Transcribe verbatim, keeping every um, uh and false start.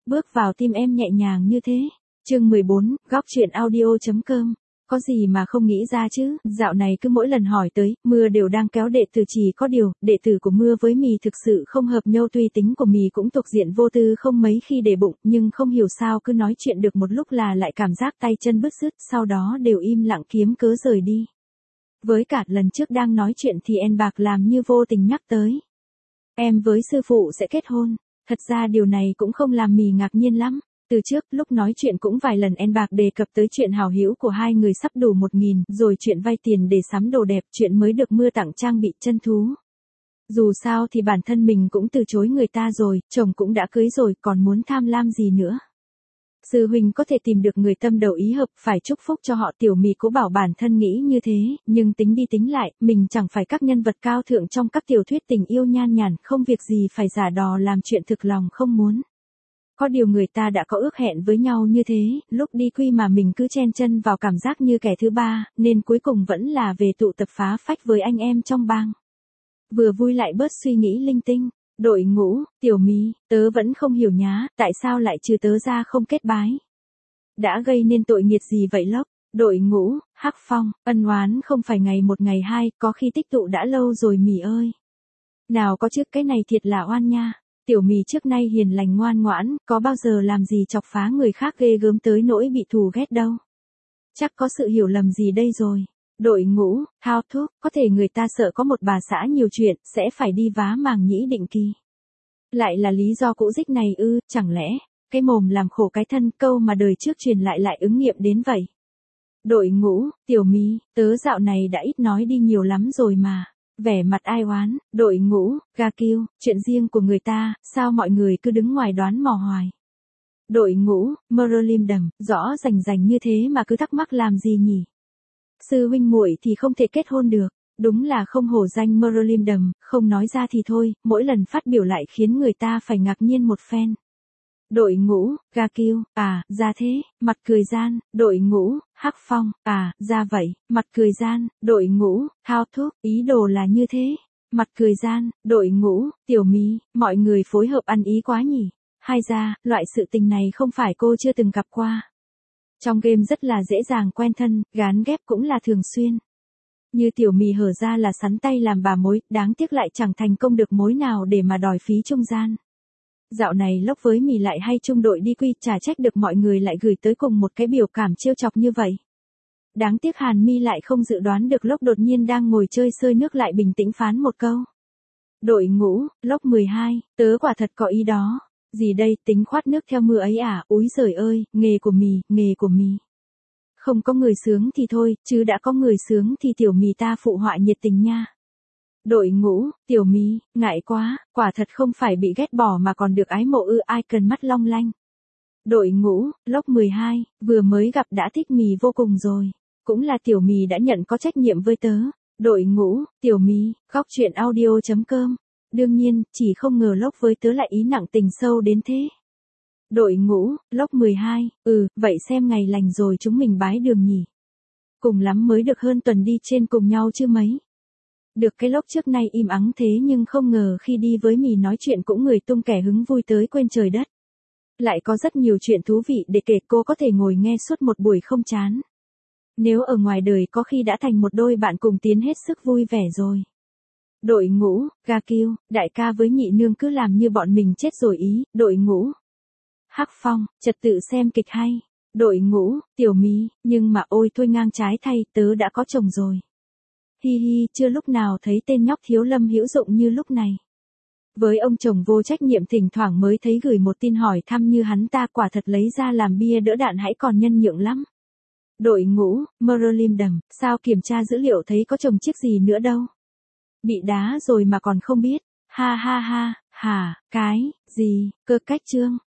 bước vào tim em nhẹ nhàng như thế. Chương mười bốn, góc truyện audio.com. Có gì mà không nghĩ ra chứ, dạo này cứ mỗi lần hỏi tới, Mưa đều đang kéo đệ tử, chỉ có điều, đệ tử của Mưa với Mì thực sự không hợp nhau, tuy tính của Mì cũng thuộc diện vô tư không mấy khi để bụng, nhưng không hiểu sao cứ nói chuyện được một lúc là lại cảm giác tay chân bứt rứt, sau đó đều im lặng kiếm cớ rời đi. Với cả lần trước đang nói chuyện thì En Bạc làm như vô tình nhắc tới. Em với sư phụ sẽ kết hôn, thật ra điều này cũng không làm Mì ngạc nhiên lắm. Từ trước, lúc nói chuyện cũng vài lần En Bạc đề cập tới chuyện hảo hữu của hai người sắp đủ một nghìn, rồi chuyện vay tiền để sắm đồ đẹp, chuyện mới được Mưa tặng trang bị chân thú. Dù sao thì bản thân mình cũng từ chối người ta rồi, chồng cũng đã cưới rồi, còn muốn tham lam gì nữa. Sư huynh có thể tìm được người tâm đầu ý hợp, phải chúc phúc cho họ. Tiểu Mì cố bảo bản thân nghĩ như thế, nhưng tính đi tính lại, mình chẳng phải các nhân vật cao thượng trong các tiểu thuyết tình yêu nhan nhản, không việc gì phải giả đò làm chuyện thực lòng không muốn. Có điều người ta đã có ước hẹn với nhau như thế, lúc đi quy mà mình cứ chen chân vào cảm giác như kẻ thứ ba, nên cuối cùng vẫn là về tụ tập phá phách với anh em trong bang. Vừa vui lại bớt suy nghĩ linh tinh. Đội ngũ, Tiểu Mì, tớ vẫn không hiểu nhá, tại sao lại trừ tớ ra không kết bái? Đã gây nên tội nghiệt gì vậy lốc? Đội ngũ, Hắc Phong, ân oán không phải ngày một ngày hai, có khi tích tụ đã lâu rồi Mì ơi. Nào có chứ, cái này thiệt là oan nha. Tiểu Mì trước nay hiền lành ngoan ngoãn, có bao giờ làm gì chọc phá người khác ghê gớm tới nỗi bị thù ghét đâu. Chắc có sự hiểu lầm gì đây rồi. Đội ngũ, Thao Thúc, có thể người ta sợ có một bà xã nhiều chuyện, sẽ phải đi vá màng nhĩ định kỳ. Lại là lý do cũ dích này ư, chẳng lẽ, cái mồm làm khổ cái thân, câu mà đời trước truyền lại lại ứng nghiệm đến vậy. Đội ngũ, Tiểu Mì, tớ dạo này đã ít nói đi nhiều lắm rồi mà. Vẻ mặt ai oán, đội ngũ, Ga Kiêu, chuyện riêng của người ta, sao mọi người cứ đứng ngoài đoán mò hoài. Đội ngũ, Merlin đầm, rõ rành rành như thế mà cứ thắc mắc làm gì nhỉ? Sư huynh muội thì không thể kết hôn được, đúng là không hổ danh Merlin đầm, không nói ra thì thôi, mỗi lần phát biểu lại khiến người ta phải ngạc nhiên một phen. Đội ngũ, Ga Kiêu, à, ra thế, mặt cười gian. Đội ngũ, Hắc Phong, à, ra vậy, mặt cười gian. Đội ngũ, Thao Thúc, ý đồ là như thế, mặt cười gian. Đội ngũ, Tiểu Mì, mọi người phối hợp ăn ý quá nhỉ. Hay ra, loại sự tình này không phải cô chưa từng gặp qua. Trong game rất là dễ dàng quen thân, gán ghép cũng là thường xuyên. Như Tiểu Mì hở ra là sắn tay làm bà mối, đáng tiếc lại chẳng thành công được mối nào để mà đòi phí trung gian. Dạo này Lốc với Mì lại hay chung đội đi quy, chả trách được mọi người lại gửi tới cùng một cái biểu cảm trêu chọc như vậy. Đáng tiếc Hàn Mi lại không dự đoán được Lốc đột nhiên đang ngồi chơi sơi nước lại bình tĩnh phán một câu. Đội ngũ, Lốc mười hai, tớ quả thật có ý đó. Gì đây, tính khoát nước theo mưa ấy à, úi giời ơi, nghề của Mì, nghề của Mì. Không có người sướng thì thôi, chứ đã có người sướng thì Tiểu Mì ta phụ họa nhiệt tình nha. Đội ngũ, Tiểu Mì, ngại quá, quả thật không phải bị ghét bỏ mà còn được ái mộ ư, ai cần mắt long lanh. Đội ngũ, Lốc mười hai, vừa mới gặp đã thích Mì vô cùng rồi. Cũng là Tiểu Mì đã nhận có trách nhiệm với tớ. Đội ngũ, Tiểu Mì, góc truyện audio.com. Đương nhiên, chỉ không ngờ Lốc với tớ lại ý nặng tình sâu đến thế. Đội ngũ, Lốc mười hai, ừ, vậy xem ngày lành rồi chúng mình bái đường nhỉ. Cùng lắm mới được hơn tuần đi trên cùng nhau chứ mấy. Được cái Lốc trước nay im ắng thế nhưng không ngờ khi đi với Mì nói chuyện cũng người tung kẻ hứng vui tới quên trời đất. Lại có rất nhiều chuyện thú vị để kể, cô có thể ngồi nghe suốt một buổi không chán. Nếu ở ngoài đời có khi đã thành một đôi bạn cùng tiến hết sức vui vẻ rồi. Đội ngũ, Ga Kiêu, đại ca với nhị nương cứ làm như bọn mình chết rồi ý. Đội ngũ, Hắc Phong, trật tự xem kịch hay. Đội ngũ, Tiểu Mì, nhưng mà ôi thôi ngang trái thay, tớ đã có chồng rồi. Hi hi, chưa lúc nào thấy tên nhóc thiếu lâm hữu dụng như lúc này. Với ông chồng vô trách nhiệm thỉnh thoảng mới thấy gửi một tin hỏi thăm như hắn ta, quả thật lấy ra làm bia đỡ đạn hãy còn nhân nhượng lắm. Đội ngũ, Merlin đầm, sao kiểm tra dữ liệu thấy có chồng chiếc gì nữa đâu. Bị đá rồi mà còn không biết, ha ha ha, hả, cái, gì, cơ cách trương.